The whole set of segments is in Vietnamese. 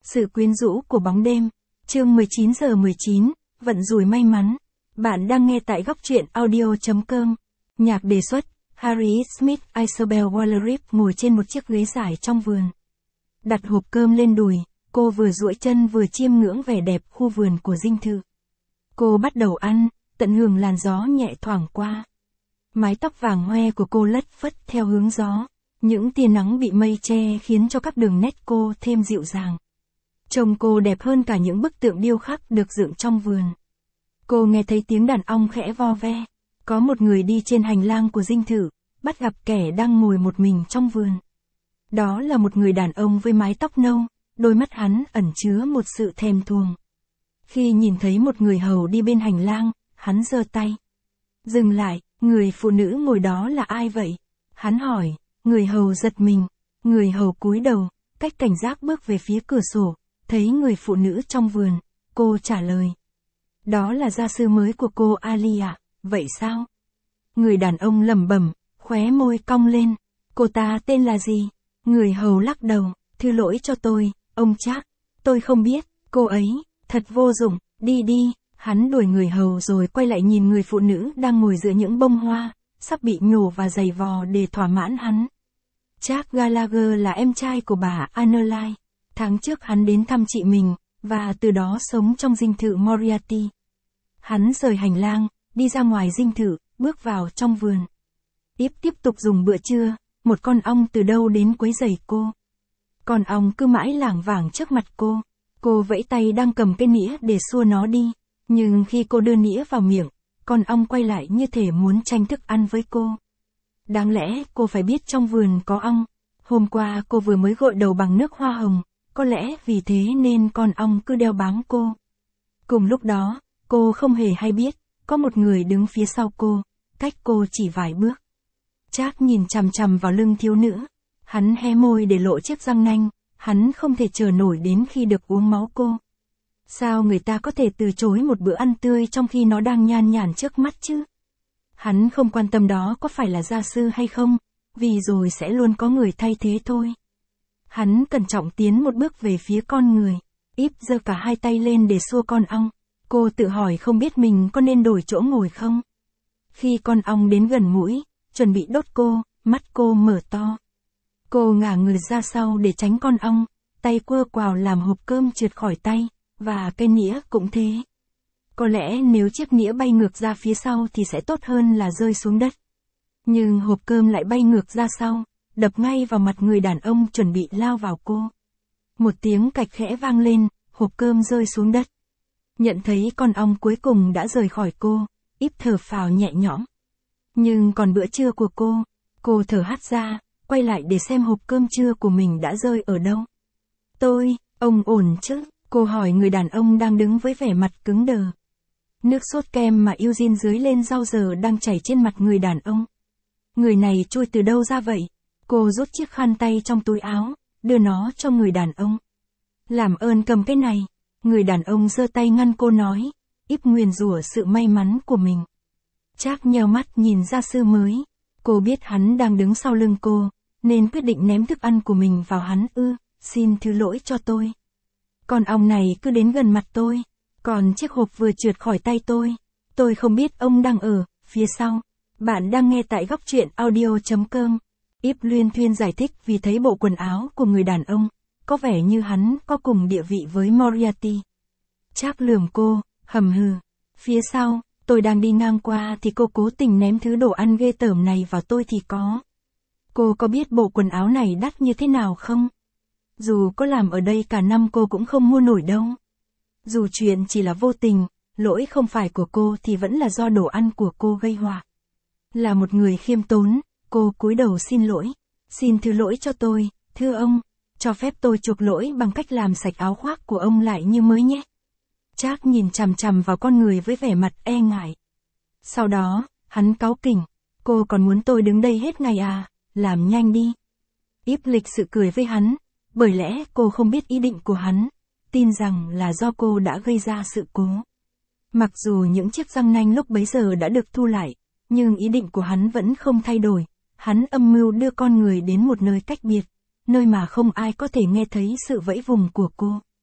Sự quyến rũ của bóng đêm. Chương 19:19, vận rủi may mắn. Bạn đang nghe tại góc truyện audio.com. Nhạc đề xuất, Harry Smith, Isabel Wallerip ngồi trên một chiếc ghế dài trong vườn. Đặt hộp cơm lên đùi, cô vừa duỗi chân vừa chiêm ngưỡng vẻ đẹp khu vườn của dinh thự. Cô bắt đầu ăn, tận hưởng làn gió nhẹ thoảng qua. Mái tóc vàng hoe của cô lất phất theo hướng gió. Những tia nắng bị mây che khiến cho các đường nét cô thêm dịu dàng. Trông cô đẹp hơn cả những bức tượng điêu khắc được dựng trong vườn. Cô nghe thấy tiếng đàn ong khẽ vo ve. Có một người đi trên hành lang của dinh thự, bắt gặp kẻ đang ngồi một mình trong vườn. Đó là một người đàn ông với mái tóc nâu, đôi mắt hắn ẩn chứa một sự thèm thuồng. Khi nhìn thấy một người hầu đi bên hành lang, hắn giơ tay. Dừng lại, người phụ nữ ngồi đó là ai vậy? Hắn hỏi. Người hầu giật mình. Người hầu cúi đầu, cách cảnh giác bước về phía cửa sổ, thấy người phụ nữ trong vườn. Cô trả lời. Đó là gia sư mới của cô Ali ạ. Vậy sao? Người đàn ông lẩm bẩm, khóe môi cong lên. Cô ta tên là gì? Người hầu lắc đầu. Thứ lỗi cho tôi, ông Trác. Tôi không biết. Cô ấy, thật vô dụng. Đi đi. Hắn đuổi người hầu rồi quay lại nhìn người phụ nữ đang ngồi giữa những bông hoa, sắp bị nhổ và giày vò để thỏa mãn hắn. Jack Gallagher là em trai của bà Annerly. Tháng trước hắn đến thăm chị mình, và từ đó sống trong dinh thự Moriarty. Hắn rời hành lang, đi ra ngoài dinh thự, bước vào trong vườn. Tiếp tục dùng bữa trưa, một con ong từ đâu đến quấy rầy cô. Con ong cứ mãi lảng vảng trước mặt cô. Cô vẫy tay đang cầm cái nĩa để xua nó đi. Nhưng khi cô đưa nĩa vào miệng, con ong quay lại như thể muốn tranh thức ăn với cô. Đáng lẽ cô phải biết trong vườn có ong. Hôm qua cô vừa mới gội đầu bằng nước hoa hồng, có lẽ vì thế nên con ong cứ đeo bám cô. Cùng lúc đó, cô không hề hay biết, có một người đứng phía sau cô, cách cô chỉ vài bước. Trác nhìn chằm chằm vào lưng thiếu nữ. Hắn hé môi để lộ chiếc răng nanh, hắn không thể chờ nổi đến khi được uống máu cô. Sao người ta có thể từ chối một bữa ăn tươi trong khi nó đang nhan nhản trước mắt chứ? Hắn không quan tâm đó có phải là gia sư hay không, vì rồi sẽ luôn có người thay thế thôi. Hắn cẩn trọng tiến một bước về phía con người, giơ cả hai tay lên để xua con ong. Cô tự hỏi không biết mình có nên đổi chỗ ngồi không. Khi con ong đến gần mũi, chuẩn bị đốt cô, mắt cô mở to. Cô ngả người ra sau để tránh con ong, tay quơ quào làm hộp cơm trượt khỏi tay, và cây nĩa cũng thế. Có lẽ nếu chiếc nĩa bay ngược ra phía sau thì sẽ tốt hơn là rơi xuống đất. Nhưng hộp cơm lại bay ngược ra sau, đập ngay vào mặt người đàn ông chuẩn bị lao vào cô. Một tiếng cạch khẽ vang lên, hộp cơm rơi xuống đất. Nhận thấy con ong cuối cùng đã rời khỏi cô, thở phào nhẹ nhõm. Nhưng còn bữa trưa của cô thở hắt ra, quay lại để xem hộp cơm trưa của mình đã rơi ở đâu. Ông ổn chứ? Cô hỏi người đàn ông đang đứng với vẻ mặt cứng đờ. Nước sốt kem mà Eugene dưới lên rau giờ đang chảy trên mặt người đàn ông. Người này chui từ đâu ra vậy? Cô rút chiếc khăn tay trong túi áo, đưa nó cho người đàn ông. Làm ơn cầm cái này. Người đàn ông giơ tay ngăn cô nói, nguyền rủa sự may mắn của mình. Trác nheo mắt nhìn gia sư mới. Cô biết hắn đang đứng sau lưng cô, nên quyết định ném thức ăn của mình vào hắn. Xin thứ lỗi cho tôi. Con ong này cứ đến gần mặt tôi, còn chiếc hộp vừa trượt khỏi tay tôi. Tôi không biết ông đang ở phía sau. Bạn đang nghe tại góc truyện audio.com. Luyên thuyên giải thích vì thấy bộ quần áo của người đàn ông, có vẻ như hắn có cùng địa vị với Moriarty. Trác lườm cô, hầm hừ. Phía sau, tôi đang đi ngang qua thì cô cố tình ném thứ đồ ăn ghê tởm này vào tôi thì có. Cô có biết bộ quần áo này đắt như thế nào không? Dù có làm ở đây cả năm cô cũng không mua nổi đâu. Dù chuyện chỉ là vô tình, lỗi không phải của cô thì vẫn là do đồ ăn của cô gây họa. Là một người khiêm tốn, cô cúi đầu xin lỗi. Xin thứ lỗi cho tôi, thưa ông. Cho phép tôi chuộc lỗi bằng cách làm sạch áo khoác của ông lại như mới nhé. Trác nhìn chằm chằm vào con người với vẻ mặt e ngại. Sau đó, hắn cáu kỉnh. Cô còn muốn tôi đứng đây hết ngày à? Làm nhanh đi. Lịch sự cười với hắn. Bởi lẽ cô không biết ý định của hắn, tin rằng là do cô đã gây ra sự cố. Mặc dù những chiếc răng nanh lúc bấy giờ đã được thu lại, nhưng ý định của hắn vẫn không thay đổi. Hắn âm mưu đưa con người đến một nơi cách biệt, nơi mà không ai có thể nghe thấy sự vẫy vùng của cô.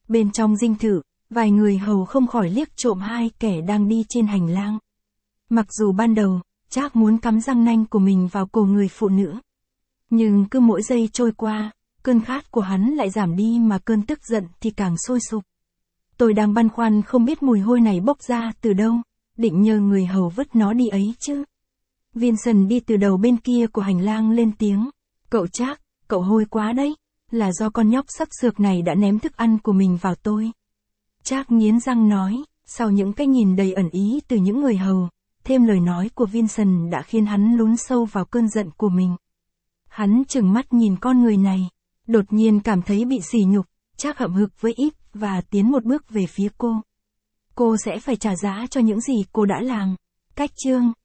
Bên trong dinh thự, vài người hầu không khỏi liếc trộm hai kẻ đang đi trên hành lang. Mặc dù ban đầu, Trác muốn cắm răng nanh của mình vào cổ người phụ nữ. Nhưng cứ mỗi giây trôi qua, cơn khát của hắn lại giảm đi mà cơn tức giận thì càng sôi sục. Tôi đang băn khoăn không biết mùi hôi này bốc ra từ đâu, định nhờ người hầu vứt nó đi ấy chứ. Vincent đi từ đầu bên kia của hành lang lên tiếng. Cậu Trác, cậu hôi quá đấy, là do con nhóc sắc sược này đã ném thức ăn của mình vào tôi. Trác nghiến răng nói, sau những cái nhìn đầy ẩn ý từ những người hầu, thêm lời nói của Vincent đã khiến hắn lún sâu vào cơn giận của mình. Hắn trừng mắt nhìn con người này, đột nhiên cảm thấy bị sỉ nhục, Trác hậm hực với Yves và tiến một bước về phía cô. Cô sẽ phải trả giá cho những gì cô đã làm. Cách chương